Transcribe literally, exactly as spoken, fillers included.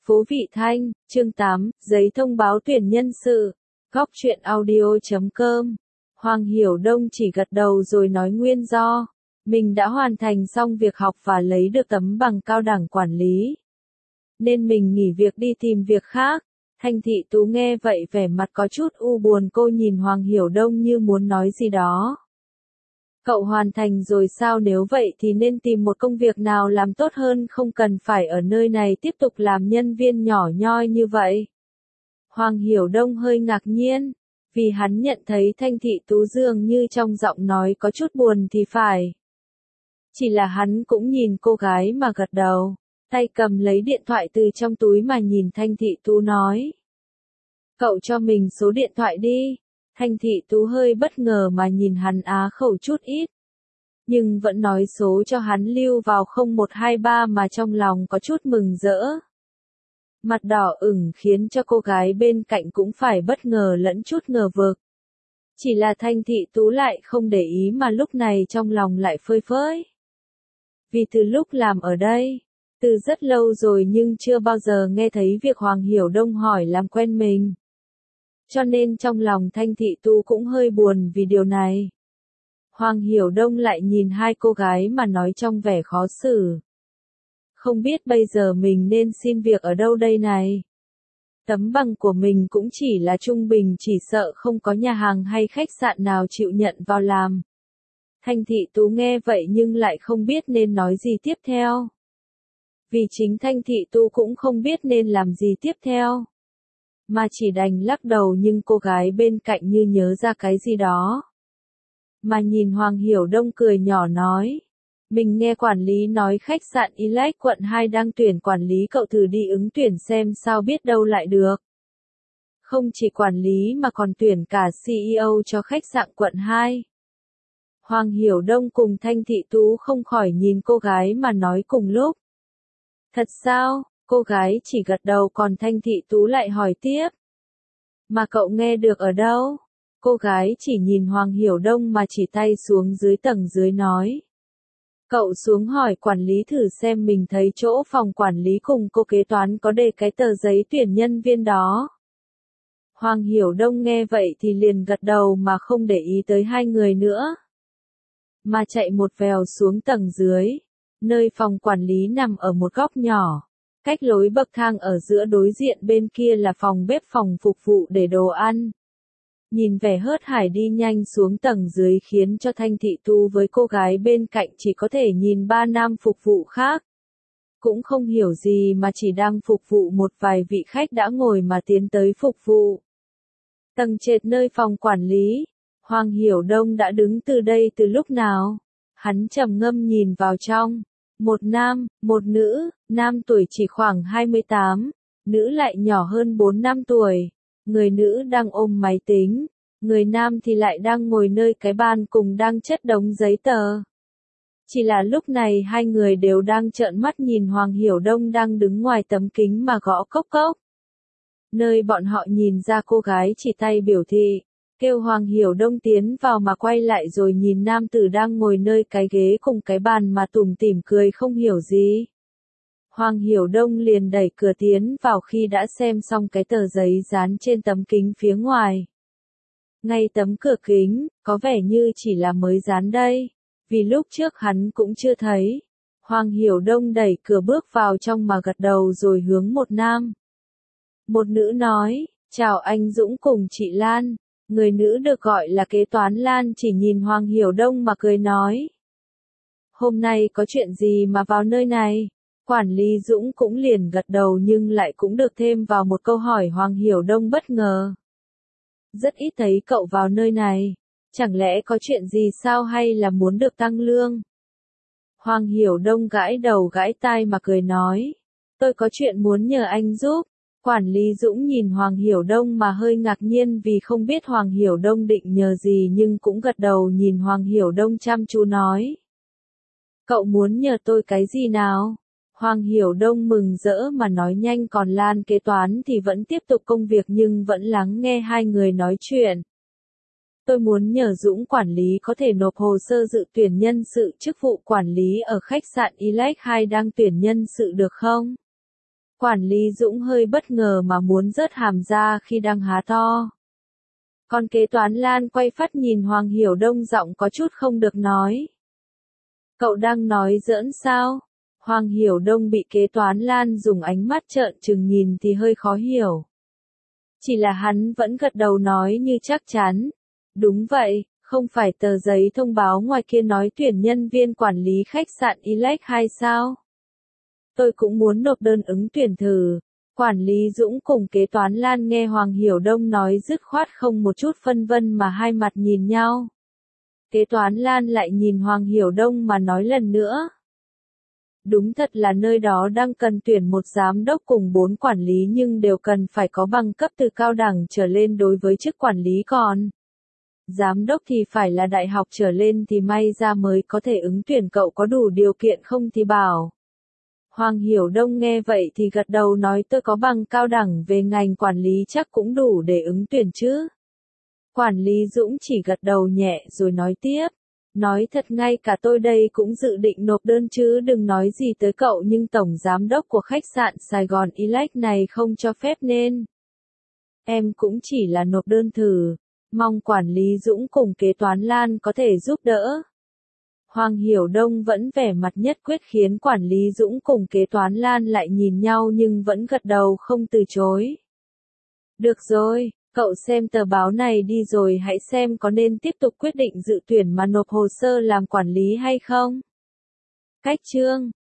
Phố Vị Thanh, chương tám, giấy thông báo tuyển nhân sự. Góc truyện audio chấm com. Hoàng Hiểu Đông chỉ gật đầu rồi nói nguyên do. Mình đã hoàn thành xong việc học và lấy được tấm bằng cao đẳng quản lý. Nên mình nghỉ việc đi tìm việc khác. Thanh Thị Tú nghe vậy vẻ mặt có chút u buồn, cô nhìn Hoàng Hiểu Đông như muốn nói gì đó. Cậu hoàn thành rồi sao, nếu vậy thì nên tìm một công việc nào làm tốt hơn, không cần phải ở nơi này tiếp tục làm nhân viên nhỏ nhoi như vậy. Hoàng Hiểu Đông hơi ngạc nhiên, vì hắn nhận thấy Thanh Thị Tú dường như trong giọng nói có chút buồn thì phải. Chỉ là hắn cũng nhìn cô gái mà gật đầu, tay cầm lấy điện thoại từ trong túi mà nhìn Thanh Thị Tú nói. Cậu cho mình số điện thoại đi. Thanh Thị Tú hơi bất ngờ mà nhìn hắn á khẩu chút ít. Nhưng vẫn nói số cho hắn lưu vào không một hai ba mà trong lòng có chút mừng rỡ. Mặt đỏ ửng khiến cho cô gái bên cạnh cũng phải bất ngờ lẫn chút ngờ vực. Chỉ là Thanh Thị Tú lại không để ý mà lúc này trong lòng lại phơi phới. Vì từ lúc làm ở đây, từ rất lâu rồi nhưng chưa bao giờ nghe thấy việc Hoàng Hiểu Đông hỏi làm quen mình. Cho nên trong lòng Thanh Thị Tú cũng hơi buồn vì điều này. Hoàng Hiểu Đông lại nhìn hai cô gái mà nói trong vẻ khó xử. Không biết bây giờ mình nên xin việc ở đâu đây này. Tấm bằng của mình cũng chỉ là trung bình, chỉ sợ không có nhà hàng hay khách sạn nào chịu nhận vào làm. Thanh Thị Tú nghe vậy nhưng lại không biết nên nói gì tiếp theo. Vì chính Thanh Thị Tú cũng không biết nên làm gì tiếp theo. Mà chỉ đành lắc đầu, nhưng cô gái bên cạnh như nhớ ra cái gì đó. Mà nhìn Hoàng Hiểu Đông cười nhỏ nói. Mình nghe quản lý nói khách sạn Elite quận hai đang tuyển quản lý, cậu thử đi ứng tuyển xem sao, biết đâu lại được. Không chỉ quản lý mà còn tuyển cả xê e ô cho khách sạn quận hai. Hoàng Hiểu Đông cùng Thanh Thị Tú không khỏi nhìn cô gái mà nói cùng lúc. Thật sao? Cô gái chỉ gật đầu, còn Thanh Thị Tú lại hỏi tiếp. Mà cậu nghe được ở đâu? Cô gái chỉ nhìn Hoàng Hiểu Đông mà chỉ tay xuống dưới tầng dưới nói. Cậu xuống hỏi quản lý thử xem, mình thấy chỗ phòng quản lý cùng cô kế toán có đề cái tờ giấy tuyển nhân viên đó. Hoàng Hiểu Đông nghe vậy thì liền gật đầu mà không để ý tới hai người nữa. Mà chạy một vèo xuống tầng dưới, nơi phòng quản lý nằm ở một góc nhỏ. Cách lối bậc thang ở giữa, đối diện bên kia là phòng bếp, phòng phục vụ để đồ ăn. Nhìn vẻ hớt hải đi nhanh xuống tầng dưới khiến cho Thanh Thị Tú với cô gái bên cạnh chỉ có thể nhìn ba nam phục vụ khác. Cũng không hiểu gì mà chỉ đang phục vụ một vài vị khách đã ngồi mà tiến tới phục vụ. Tầng trệt nơi phòng quản lý, Hoàng Hiểu Đông đã đứng từ đây từ lúc nào. Hắn trầm ngâm nhìn vào trong. Một nam, một nữ, nam tuổi chỉ khoảng hai mươi tám, nữ lại nhỏ hơn bốn năm tuổi. Người nữ đang ôm máy tính, người nam thì lại đang ngồi nơi cái bàn cùng đang chất đống giấy tờ. Chỉ là lúc này hai người đều đang trợn mắt nhìn Hoàng Hiểu Đông đang đứng ngoài tấm kính mà gõ cốc cốc. Nơi bọn họ nhìn ra cô gái chỉ tay biểu thị, kêu Hoàng Hiểu Đông tiến vào, mà quay lại rồi nhìn nam tử đang ngồi nơi cái ghế cùng cái bàn mà tủm tỉm cười không hiểu gì. Hoàng Hiểu Đông liền đẩy cửa tiến vào khi đã xem xong cái tờ giấy dán trên tấm kính phía ngoài. Ngay tấm cửa kính, có vẻ như chỉ là mới dán đây, vì lúc trước hắn cũng chưa thấy. Hoàng Hiểu Đông đẩy cửa bước vào trong mà gật đầu rồi hướng một nam. Một nữ nói, chào anh Dũng cùng chị Lan. Người nữ được gọi là kế toán Lan chỉ nhìn Hoàng Hiểu Đông mà cười nói. Hôm nay có chuyện gì mà vào nơi này? Quản lý Dũng cũng liền gật đầu nhưng lại cũng được thêm vào một câu hỏi. Hoàng Hiểu Đông bất ngờ. Rất ít thấy cậu vào nơi này. Chẳng lẽ có chuyện gì sao, hay là muốn được tăng lương? Hoàng Hiểu Đông gãi đầu gãi tai mà cười nói. Tôi có chuyện muốn nhờ anh giúp. Quản lý Dũng nhìn Hoàng Hiểu Đông mà hơi ngạc nhiên vì không biết Hoàng Hiểu Đông định nhờ gì, nhưng cũng gật đầu nhìn Hoàng Hiểu Đông chăm chú nói. Cậu muốn nhờ tôi cái gì nào? Hoàng Hiểu Đông mừng rỡ mà nói nhanh, còn Lan kế toán thì vẫn tiếp tục công việc nhưng vẫn lắng nghe hai người nói chuyện. Tôi muốn nhờ Dũng quản lý có thể nộp hồ sơ dự tuyển nhân sự chức vụ quản lý ở khách sạn Elite hai đang tuyển nhân sự được không? Quản lý Dũng hơi bất ngờ mà muốn rớt hàm ra khi đang há to. Còn kế toán Lan quay phát nhìn Hoàng Hiểu Đông giọng có chút không được nói. Cậu đang nói giỡn sao? Hoàng Hiểu Đông bị kế toán Lan dùng ánh mắt trợn trừng nhìn thì hơi khó hiểu. Chỉ là hắn vẫn gật đầu nói như chắc chắn. Đúng vậy, không phải tờ giấy thông báo ngoài kia nói tuyển nhân viên quản lý khách sạn Elex hay sao? Tôi cũng muốn nộp đơn ứng tuyển thử. Quản lý Dũng cùng kế toán Lan nghe Hoàng Hiểu Đông nói dứt khoát không một chút phân vân mà hai mặt nhìn nhau. Kế toán Lan lại nhìn Hoàng Hiểu Đông mà nói lần nữa. Đúng thật là nơi đó đang cần tuyển một giám đốc cùng bốn quản lý nhưng đều cần phải có bằng cấp từ cao đẳng trở lên đối với chức quản lý còn. Giám đốc thì phải là đại học trở lên thì may ra mới có thể ứng tuyển, cậu có đủ điều kiện không thì bảo. Hoàng Hiểu Đông nghe vậy thì gật đầu nói tôi có bằng cao đẳng về ngành quản lý chắc cũng đủ để ứng tuyển chứ. Quản lý Dũng chỉ gật đầu nhẹ rồi nói tiếp. Nói thật ngay cả tôi đây cũng dự định nộp đơn chứ đừng nói gì tới cậu nhưng tổng giám đốc của khách sạn Sài Gòn Elex này không cho phép nên. Em cũng chỉ là nộp đơn thử, mong quản lý Dũng cùng kế toán Lan có thể giúp đỡ. Hoàng Hiểu Đông vẫn vẻ mặt nhất quyết khiến quản lý Dũng cùng kế toán Lan lại nhìn nhau nhưng vẫn gật đầu không từ chối. Được rồi, cậu xem tờ báo này đi rồi hãy xem có nên tiếp tục quyết định dự tuyển mà nộp hồ sơ làm quản lý hay không. Cách chương